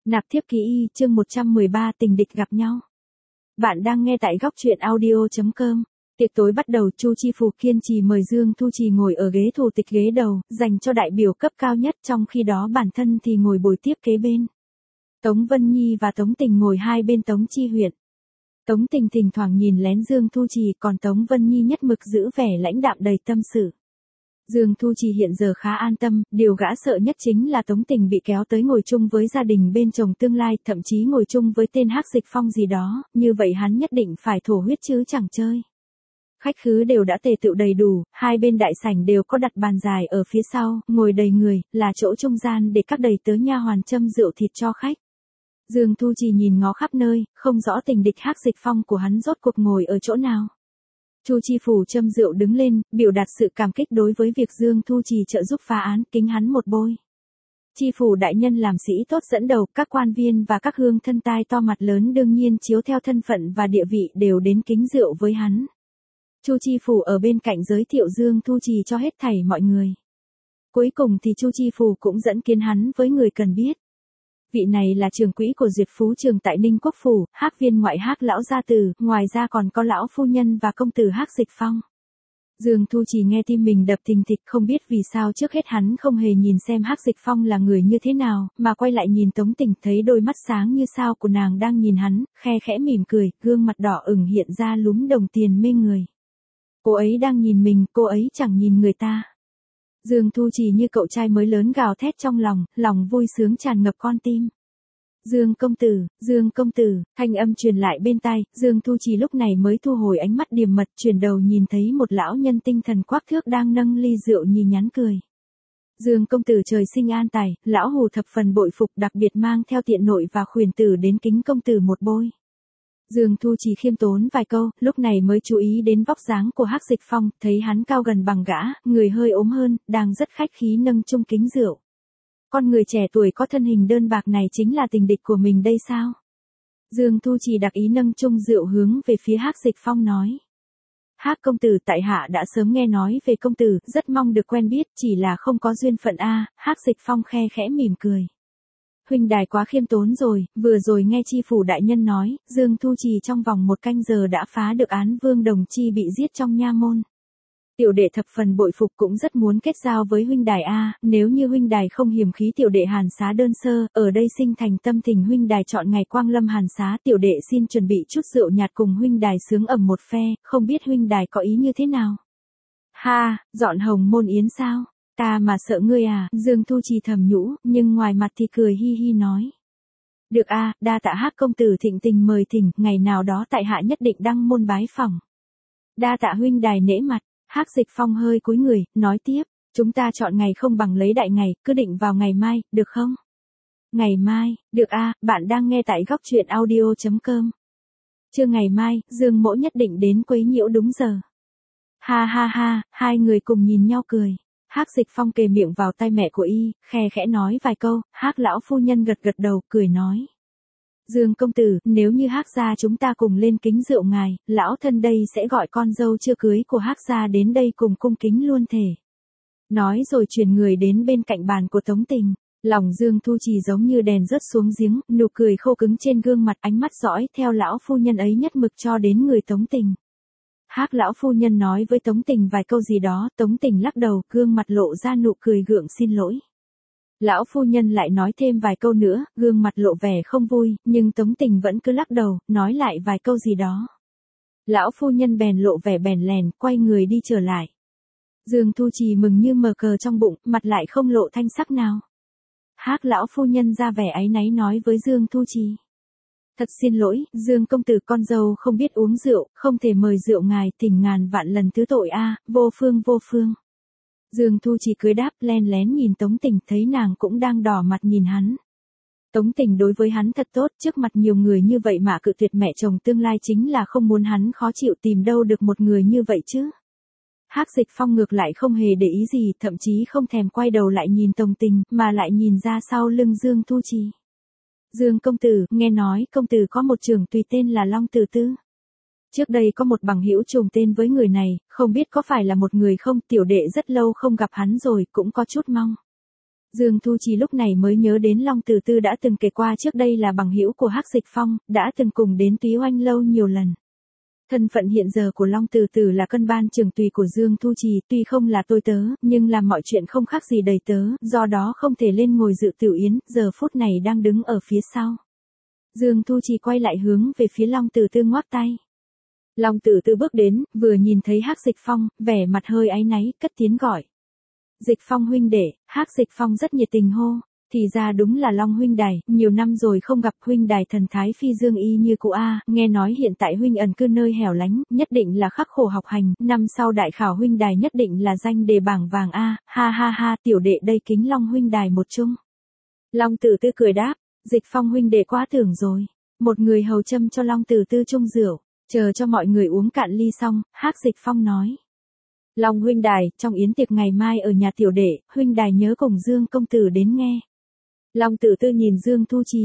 Nạp thiếp ký y, chương 113 tình địch gặp nhau. Bạn đang nghe tại góc truyện audio.com. Tiệc tối bắt đầu, Chu Chi Phủ kiên trì mời Dương Thu Trì ngồi ở ghế thủ tịch ghế đầu, dành cho đại biểu cấp cao nhất, trong khi đó bản thân thì ngồi bồi tiếp kế bên. Tống Vân Nhi và Tống Tình ngồi hai bên Tống Chi Huyện. Tống Tình thỉnh thoảng nhìn lén Dương Thu Trì, còn Tống Vân Nhi nhất mực giữ vẻ lãnh đạm đầy tâm sự. Dương Thu Trì hiện giờ khá an tâm, điều gã sợ nhất chính là Tống Tình bị kéo tới ngồi chung với gia đình bên chồng tương lai, thậm chí ngồi chung với tên Hắc Dịch Phong gì đó, như vậy hắn nhất định phải thổ huyết chứ chẳng chơi. Khách khứ đều đã tề tựu đầy đủ, hai bên đại sảnh đều có đặt bàn dài ở phía sau, ngồi đầy người, là chỗ trung gian để các đầy tớ nha hoàn châm rượu thịt cho khách. Dương Thu Trì nhìn ngó khắp nơi, không rõ tình địch Hắc Dịch Phong của hắn rốt cuộc ngồi ở chỗ nào. Chu Chi Phủ châm rượu đứng lên, biểu đạt sự cảm kích đối với việc Dương Thu Trì trợ giúp phá án, kính hắn một bôi. Chi Phủ đại nhân làm sĩ tốt dẫn đầu, các quan viên và các hương thân tai to mặt lớn đương nhiên chiếu theo thân phận và địa vị đều đến kính rượu với hắn. Chu Chi Phủ ở bên cạnh giới thiệu Dương Thu Trì cho hết thảy mọi người. Cuối cùng thì Chu Chi Phủ cũng dẫn kiến hắn với người cần biết. Vị này là trưởng quỹ của Duyệt Phú Trường tại Ninh Quốc Phủ, Hắc viên ngoại Hắc lão gia tử, ngoài ra còn có lão phu nhân và công tử Hắc Dịch Phong. Dương Thu Trì nghe tim mình đập thình thịch, không biết vì sao trước hết hắn không hề nhìn xem Hắc Dịch Phong là người như thế nào, mà quay lại nhìn Tống Tình, thấy đôi mắt sáng như sao của nàng đang nhìn hắn, khe khẽ mỉm cười, gương mặt đỏ ửng hiện ra lúm đồng tiền mê người. Cô ấy đang nhìn mình, cô ấy chẳng nhìn người ta. Dương Thu Trì như cậu trai mới lớn gào thét trong lòng, lòng vui sướng tràn ngập con tim. Dương công tử, thanh âm truyền lại bên tai, Dương Thu Trì lúc này mới thu hồi ánh mắt điềm mật, chuyển đầu nhìn thấy một lão nhân tinh thần quắc thước đang nâng ly rượu nhì nhắn cười. Dương công tử trời sinh an tài, lão hù thập phần bội phục, đặc biệt mang theo tiện nội và khuyển tử đến kính công tử một bôi. Dương Thu Trì khiêm tốn vài câu, lúc này mới chú ý đến vóc dáng của Hắc Dịch Phong, thấy hắn cao gần bằng gã, người hơi ốm hơn, đang rất khách khí nâng chung kính rượu. Con người trẻ tuổi có thân hình đơn bạc này chính là tình địch của mình đây sao? Dương Thu Trì đặc ý nâng chung rượu hướng về phía Hắc Dịch Phong nói. Hắc công tử, tại hạ đã sớm nghe nói về công tử, rất mong được quen biết, chỉ là không có duyên phận a. Hắc Dịch Phong khe khẽ mỉm cười. Huynh đài quá khiêm tốn rồi, vừa rồi nghe Chi Phủ đại nhân nói, Dương Thu Trì trong vòng 1 canh giờ đã phá được án Vương Đồng Chi bị giết trong nha môn. Tiểu đệ thập phần bội phục, cũng rất muốn kết giao với huynh đài a, nếu như huynh đài không hiềm khí tiểu đệ hàn xá đơn sơ, ở đây sinh thành tâm tình huynh đài chọn ngày quang lâm hàn xá, tiểu đệ xin chuẩn bị chút rượu nhạt cùng huynh đài sướng ẩm một phe, không biết huynh đài có ý như thế nào. Ha, dọn hồng môn yến sao? Ta mà sợ ngươi à, Dương Thu Trì thầm nhũ, nhưng ngoài mặt thì cười hi hi nói. Được a, đa tạ Hắc công tử thịnh tình mời thỉnh, ngày nào đó tại hạ nhất định đăng môn bái phỏng. Đa tạ huynh đài nể mặt. Hắc Dịch Phong hơi cúi người, nói tiếp, chúng ta chọn ngày không bằng lấy đại ngày, cứ định vào ngày mai, được không? Ngày mai, được a, bạn đang nghe tại góc truyện audio.com. Trưa ngày mai, Dương mỗ nhất định đến quấy nhiễu đúng giờ. Ha ha ha, hai người cùng nhìn nhau cười. Hắc Dịch Phong kề miệng vào tai mẹ của y, khe khẽ nói vài câu, Hắc lão phu nhân gật gật đầu, cười nói. Dương công tử, nếu như Hắc gia chúng ta cùng lên kính rượu ngài, lão thân đây sẽ gọi con dâu chưa cưới của Hắc gia đến đây cùng cung kính luôn thể. Nói rồi chuyển người đến bên cạnh bàn của Tống Tình, lòng Dương Thu Trì giống như đèn rớt xuống giếng, nụ cười khô cứng trên gương mặt, ánh mắt dõi theo lão phu nhân ấy nhất mực cho đến người Tống Tình. Hắc lão phu nhân nói với Tống Tình vài câu gì đó, Tống Tình lắc đầu, gương mặt lộ ra nụ cười gượng xin lỗi. Lão phu nhân lại nói thêm vài câu nữa, gương mặt lộ vẻ không vui, nhưng Tống Tình vẫn cứ lắc đầu, nói lại vài câu gì đó. Lão phu nhân bèn lộ vẻ bèn lèn, quay người đi trở lại. Dương Thu Trì mừng như mờ cờ trong bụng, mặt lại không lộ thanh sắc nào. Hắc lão phu nhân ra vẻ áy náy nói với Dương Thu Trì. Thật xin lỗi, Dương công tử, con dâu không biết uống rượu, không thể mời rượu ngài, thỉnh ngàn vạn lần thứ tội a, vô phương vô phương. Dương Thu Trì cười đáp, len lén nhìn Tống Tình, thấy nàng cũng đang đỏ mặt nhìn hắn. Tống Tình đối với hắn thật tốt, trước mặt nhiều người như vậy mà cự tuyệt mẹ chồng tương lai chính là không muốn hắn khó chịu, tìm đâu được một người như vậy chứ. Hắc Dịch Phong ngược lại không hề để ý gì, thậm chí không thèm quay đầu lại nhìn Tống Tình, mà lại nhìn ra sau lưng Dương Thu Trì. Dương công tử, nghe nói công tử có một trưởng tùy tên là Long Tử Tư. Trước đây có một bằng hữu trùng tên với người này, không biết có phải là một người không, tiểu đệ rất lâu không gặp hắn rồi, cũng có chút mong. Dương Thu Trì lúc này mới nhớ đến Long Tử Tư đã từng kể qua trước đây là bằng hữu của Hắc Dịch Phong, đã từng cùng đến Túy Oanh lâu nhiều lần. Thân phận hiện giờ của Long Tử Tử là cân ban trưởng tùy của Dương Thu Trì, tuy không là tôi tớ, nhưng làm mọi chuyện không khác gì đầy tớ, do đó không thể lên ngồi dự tiểu yến, giờ phút này đang đứng ở phía sau. Dương Thu Trì quay lại hướng về phía Long Tử Tư ngoắc tay. Long Tử Tư bước đến, vừa nhìn thấy Hắc Dịch Phong, vẻ mặt hơi áy náy, cất tiếng gọi. Dịch Phong huynh đệ. Hắc Dịch Phong rất nhiệt tình hô. Thì ra đúng là Long huynh đài, nhiều năm rồi không gặp huynh đài thần thái phi dương y như cũ a, nghe nói hiện tại huynh ẩn cư nơi hẻo lánh, nhất định là khắc khổ học hành, năm sau đại khảo huynh đài nhất định là danh đề bảng vàng a, ha ha ha, tiểu đệ đây kính Long huynh đài một chung. Long Tử Tư cười đáp, Dịch Phong huynh đệ quá tưởng rồi. Một người hầu châm cho Long Tử Tư chung rượu, chờ cho mọi người uống cạn ly xong, Hắc Dịch Phong nói. Long huynh đài, trong yến tiệc ngày mai ở nhà tiểu đệ, huynh đài nhớ cùng Dương công tử đến nghe. Long Tử Tư nhìn Dương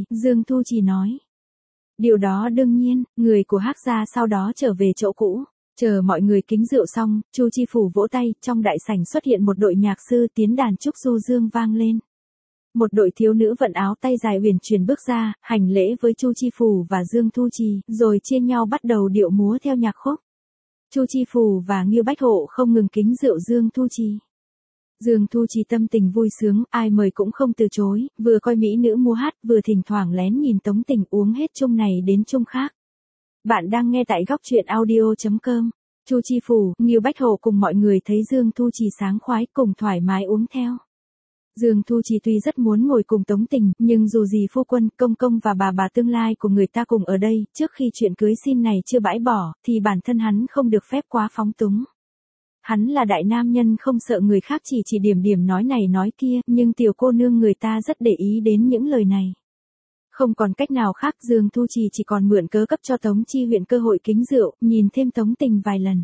Thu Trì nói. Điều đó đương nhiên, người của Hắc gia sau đó trở về chỗ cũ. Chờ mọi người kính rượu xong, Chu Chi Phủ vỗ tay, trong đại sảnh xuất hiện một đội nhạc sư tiến đàn trúc du dương vang lên. Một đội thiếu nữ vận áo tay dài huyền chuyển bước ra, hành lễ với Chu Chi Phủ và Dương Thu Trì, rồi chia nhau bắt đầu điệu múa theo nhạc khúc. Chu Chi Phủ và Ngưu Bách Hộ không ngừng kính rượu Dương Thu Trì. Dương Thu Trì tâm tình vui sướng, ai mời cũng không từ chối, vừa coi mỹ nữ múa hát, vừa thỉnh thoảng lén nhìn Tống Tình uống hết chung này đến chung khác. Bạn đang nghe tại góc truyện audio.com. Chu Chi Phủ, Ngưu Bách Hộ cùng mọi người thấy Dương Thu Trì sáng khoái cùng thoải mái uống theo. Dương Thu Trì tuy rất muốn ngồi cùng Tống Tình, nhưng dù gì phu quân, công công và bà tương lai của người ta cùng ở đây, trước khi chuyện cưới xin này chưa bãi bỏ, thì bản thân hắn không được phép quá phóng túng. Hắn là đại nam nhân không sợ người khác chỉ điểm nói này nói kia, nhưng tiểu cô nương người ta rất để ý đến những lời này. Không còn cách nào khác, Dương Thu Trì chỉ còn mượn cớ cấp cho Tống Chi Huyện cơ hội kính rượu, nhìn thêm Tống Tình vài lần.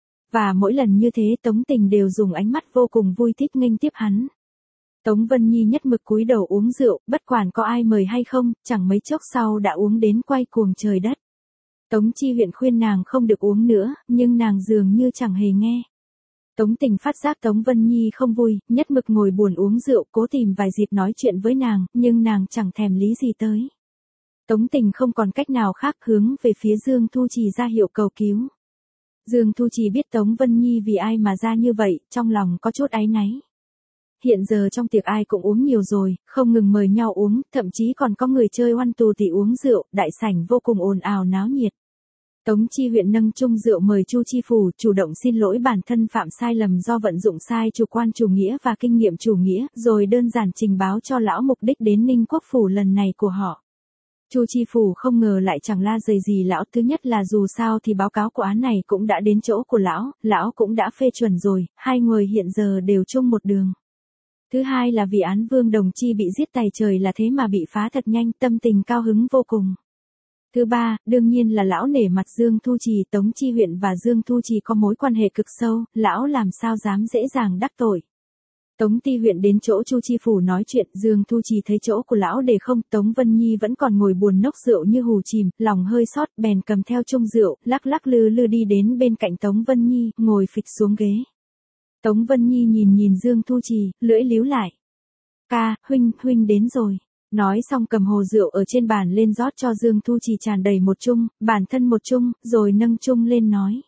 Và mỗi lần như thế Tống Tình đều dùng ánh mắt vô cùng vui thích nghênh tiếp hắn. Tống Vân Nhi nhất mực cúi đầu uống rượu, bất quản có ai mời hay không, chẳng mấy chốc sau đã uống đến quay cuồng trời đất. Tống Chi Huyện khuyên nàng không được uống nữa, nhưng nàng dường như chẳng hề nghe. Tống Tình phát giác Tống Vân Nhi không vui, nhất mực ngồi buồn uống rượu, cố tìm vài dịp nói chuyện với nàng, nhưng nàng chẳng thèm lý gì tới. Tống Tình không còn cách nào khác, hướng về phía Dương Thu Trì ra hiệu cầu cứu. Dương Thu Trì biết Tống Vân Nhi vì ai mà ra như vậy, trong lòng có chút áy náy. Hiện giờ trong tiệc ai cũng uống nhiều rồi, không ngừng mời nhau uống, thậm chí còn có người chơi oăn tù tỉ uống rượu, đại sảnh vô cùng ồn ào náo nhiệt. Tống Chi Huyện nâng chung rượu mời Chu Chi Phủ, chủ động xin lỗi bản thân phạm sai lầm do vận dụng sai chủ quan chủ nghĩa và kinh nghiệm chủ nghĩa, rồi đơn giản trình báo cho lão mục đích đến Ninh Quốc Phủ lần này của họ. Chu Chi Phủ không ngờ lại chẳng la dày gì lão, thứ nhất là dù sao thì báo cáo của án này cũng đã đến chỗ của lão cũng đã phê chuẩn rồi, hai người hiện giờ đều chung một đường. Thứ hai là vì án Vương Đồng Chi bị giết tày trời là thế mà bị phá thật nhanh, tâm tình cao hứng vô cùng. Thứ ba, đương nhiên là lão nể mặt Dương Thu Trì, Tống Chi Huyện và Dương Thu Trì có mối quan hệ cực sâu, lão làm sao dám dễ dàng đắc tội. Tống Ti Huyện đến chỗ Chu Chi Phủ nói chuyện, Dương Thu Trì thấy chỗ của lão để không, Tống Vân Nhi vẫn còn ngồi buồn nốc rượu như hù chìm, lòng hơi xót, bèn cầm theo chung rượu, lắc lư lư đi đến bên cạnh Tống Vân Nhi, ngồi phịch xuống ghế. Tống Vân Nhi nhìn Dương Thu Trì, lưỡi líu lại. Ca, huynh đến rồi. Nói xong cầm hồ rượu ở trên bàn lên rót cho Dương Thu Trì tràn đầy một chung, bản thân một chung, rồi nâng chung lên nói.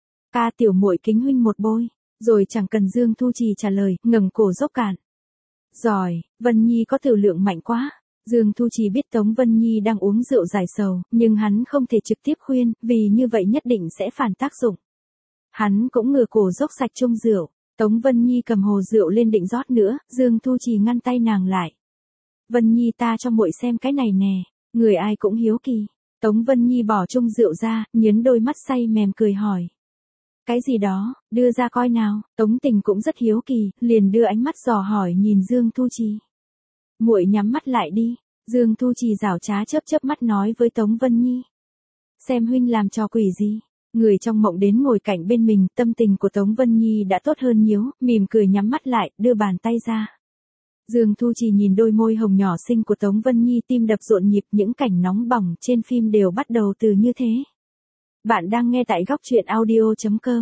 Ca tiểu muội kính huynh một bôi, rồi chẳng cần Dương Thu Trì trả lời, ngẩng cổ dốc cạn. Giỏi, Vân Nhi có tiểu lượng mạnh quá. Dương Thu Trì biết Tống Vân Nhi đang uống rượu giải sầu, nhưng hắn không thể trực tiếp khuyên, vì như vậy nhất định sẽ phản tác dụng. Hắn cũng ngửa cổ dốc sạch chung rượu. Tống Vân Nhi cầm hồ rượu lên định rót nữa, Dương Thu Trì ngăn tay nàng lại. Vân Nhi ta cho muội xem cái này nè, người ai cũng hiếu kỳ. Tống Vân Nhi bỏ chung rượu ra, nhấn đôi mắt say mềm cười hỏi. Cái gì đó, đưa ra coi nào. Tống Tình cũng rất hiếu kỳ, liền đưa ánh mắt dò hỏi nhìn Dương Thu Trì. Muội nhắm mắt lại đi. Dương Thu Trì giảo trá chớp mắt nói với Tống Vân Nhi. Xem huynh làm trò quỷ gì. Người trong mộng đến ngồi cạnh bên mình, tâm tình của Tống Vân Nhi đã tốt hơn nhiều, mỉm cười nhắm mắt lại, đưa bàn tay ra. Dương Thu Trì nhìn đôi môi hồng nhỏ xinh của Tống Vân Nhi, tim đập rộn nhịp, những cảnh nóng bỏng trên phim đều bắt đầu từ như thế. Bạn đang nghe tại góc truyện audio.com.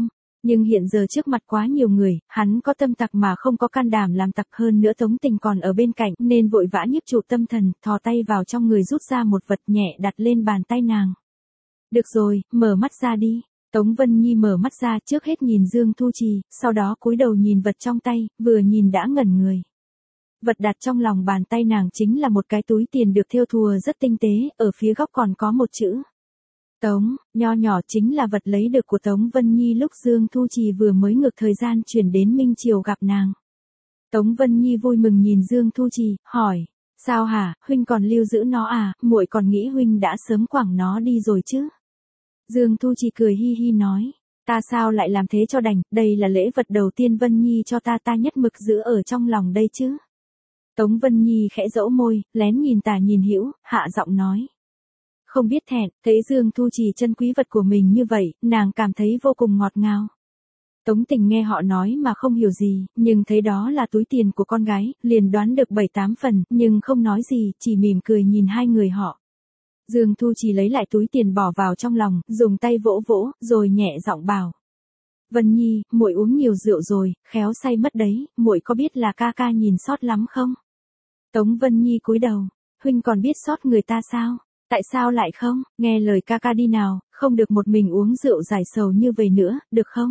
Nhưng hiện giờ trước mặt quá nhiều người, hắn có tâm tặc mà không có can đảm làm tặc, hơn nữa Tống Tình còn ở bên cạnh nên vội vã nhiếp trụ tâm thần, thò tay vào trong người rút ra một vật nhẹ đặt lên bàn tay nàng. Được rồi, mở mắt ra đi. Tống Vân Nhi mở mắt ra, trước hết nhìn Dương Thu Trì, sau đó cúi đầu nhìn vật trong tay, vừa nhìn đã ngẩn người. Vật đặt trong lòng bàn tay nàng chính là một cái túi tiền được thêu thùa rất tinh tế, ở phía góc còn có một chữ Tống, nho nhỏ, chính là vật lấy được của Tống Vân Nhi lúc Dương Thu Trì vừa mới ngược thời gian chuyển đến Minh Triều gặp nàng. Tống Vân Nhi vui mừng nhìn Dương Thu Trì, hỏi, sao hả, huynh còn lưu giữ nó à, muội còn nghĩ huynh đã sớm quẳng nó đi rồi chứ. Dương Thu Trì cười hi hi nói, ta sao lại làm thế cho đành, đây là lễ vật đầu tiên Vân Nhi cho ta nhất mực giữ ở trong lòng đây chứ. Tống Vân Nhi khẽ dẫu môi, lén nhìn tả nhìn hữu, hạ giọng nói. Không biết thẹn, thấy Dương Thu Trì trân quý vật của mình như vậy, nàng cảm thấy vô cùng ngọt ngào. Tống Tình nghe họ nói mà không hiểu gì, nhưng thấy đó là túi tiền của con gái, liền đoán được 7-8 phần, nhưng không nói gì, chỉ mỉm cười nhìn hai người họ. Dương Thu Trì lấy lại túi tiền bỏ vào trong lòng, dùng tay vỗ vỗ, rồi nhẹ giọng bảo. Vân Nhi, muội uống nhiều rượu rồi, khéo say mất đấy, muội có biết là ca ca nhìn sót lắm không? Tống Vân Nhi cúi đầu, huynh còn biết sót người ta sao? Tại sao lại không? Nghe lời ca ca đi nào, không được một mình uống rượu giải sầu như vậy nữa, được không?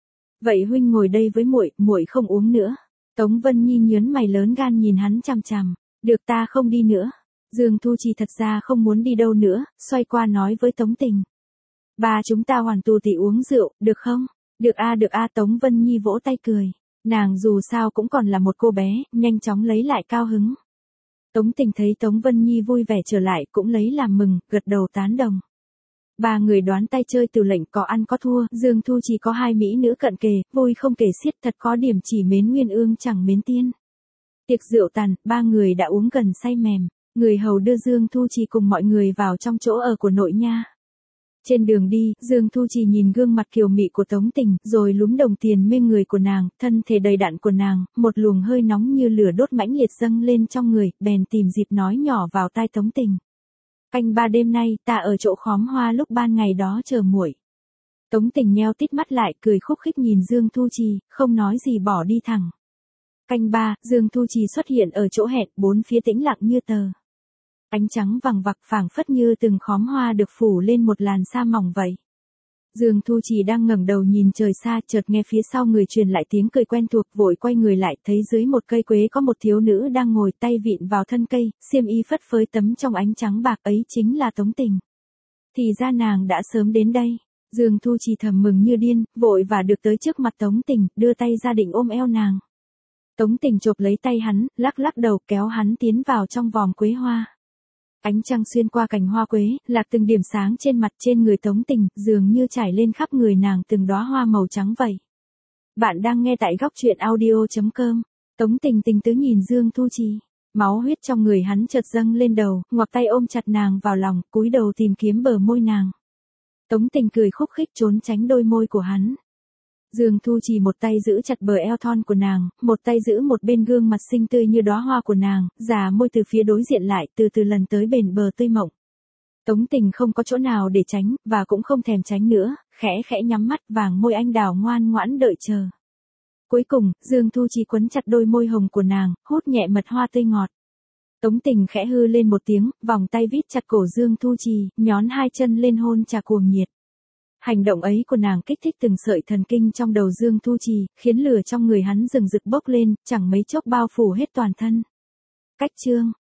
Vậy huynh ngồi đây với muội, muội không uống nữa. Tống Vân Nhi nhớn mày lớn gan nhìn hắn chằm chằm, được ta không đi nữa. Dương Thu Trì thật ra không muốn đi đâu nữa, xoay qua nói với Tống Tình. Ba chúng ta hoàn tù tỉ uống rượu, được không? Được a, Tống Vân Nhi vỗ tay cười. Nàng dù sao cũng còn là một cô bé, nhanh chóng lấy lại cao hứng. Tống Tình thấy Tống Vân Nhi vui vẻ trở lại cũng lấy làm mừng, gật đầu tán đồng. Ba người đoán tay chơi từ lệnh có ăn có thua, Dương Thu Trì có hai mỹ nữ cận kề, vui không kể xiết, thật có điểm chỉ mến Nguyên Ương chẳng mến tiên. Tiệc rượu tàn, ba người đã uống gần say mềm, người hầu đưa Dương Thu Trì cùng mọi người vào trong chỗ ở của nội nha. Trên đường đi, Dương Thu Trì nhìn gương mặt kiều mị của Tống Tình, rồi lúm đồng tiền mê người của nàng, thân thể đầy đặn của nàng, một luồng hơi nóng như lửa đốt mãnh liệt dâng lên trong người, bèn tìm dịp nói nhỏ vào tai Tống Tình. Canh 3 đêm nay, ta ở chỗ khóm hoa lúc ban ngày đó chờ muội. Tống Tình nheo tít mắt lại, cười khúc khích nhìn Dương Thu Trì, không nói gì bỏ đi thẳng. Canh 3, Dương Thu Trì xuất hiện ở chỗ hẹn, bốn phía tĩnh lặng như tờ. Ánh trắng vằng vặc phảng phất như từng khóm hoa được phủ lên một làn sa mỏng vậy. Dương Thu Trì đang ngẩng đầu nhìn trời xa, chợt nghe phía sau người truyền lại tiếng cười quen thuộc, vội quay người lại, thấy dưới một cây quế có một thiếu nữ đang ngồi tay vịn vào thân cây, xiêm y phất phới tấm trong ánh trắng bạc, ấy chính là Tống Tình. Thì ra nàng đã sớm đến đây. Dương Thu Trì thầm mừng như điên, vội và được tới trước mặt Tống Tình, đưa tay ra định ôm eo nàng. Tống Tình chộp lấy tay hắn, lắc lắc đầu kéo hắn tiến vào trong vòm quế hoa. Ánh trăng xuyên qua cành hoa quế, lạc từng điểm sáng trên mặt trên người Tống Tình, dường như trải lên khắp người nàng từng đóa hoa màu trắng vậy. Bạn đang nghe tại góc truyện audio.com. Tống Tình tình tứ nhìn Dương Thu Trì, máu huyết trong người hắn chợt dâng lên đầu, ngoặc tay ôm chặt nàng vào lòng, cúi đầu tìm kiếm bờ môi nàng. Tống Tình cười khúc khích trốn tránh đôi môi của hắn. Dương Thu Trì một tay giữ chặt bờ eo thon của nàng, một tay giữ một bên gương mặt xinh tươi như đóa hoa của nàng, già môi từ phía đối diện lại, từ từ lần tới bền bờ tươi mộng. Tống Tình không có chỗ nào để tránh, và cũng không thèm tránh nữa, khẽ khẽ nhắm mắt, vàng môi anh đào ngoan ngoãn đợi chờ. Cuối cùng, Dương Thu Trì quấn chặt đôi môi hồng của nàng, hút nhẹ mật hoa tươi ngọt. Tống Tình khẽ hư lên một tiếng, vòng tay vít chặt cổ Dương Thu Trì, nhón hai chân lên hôn trà cuồng nhiệt. Hành động ấy của nàng kích thích từng sợi thần kinh trong đầu Dương Thu Trì, khiến lửa trong người hắn rừng rực bốc lên, chẳng mấy chốc bao phủ hết toàn thân. Cách chương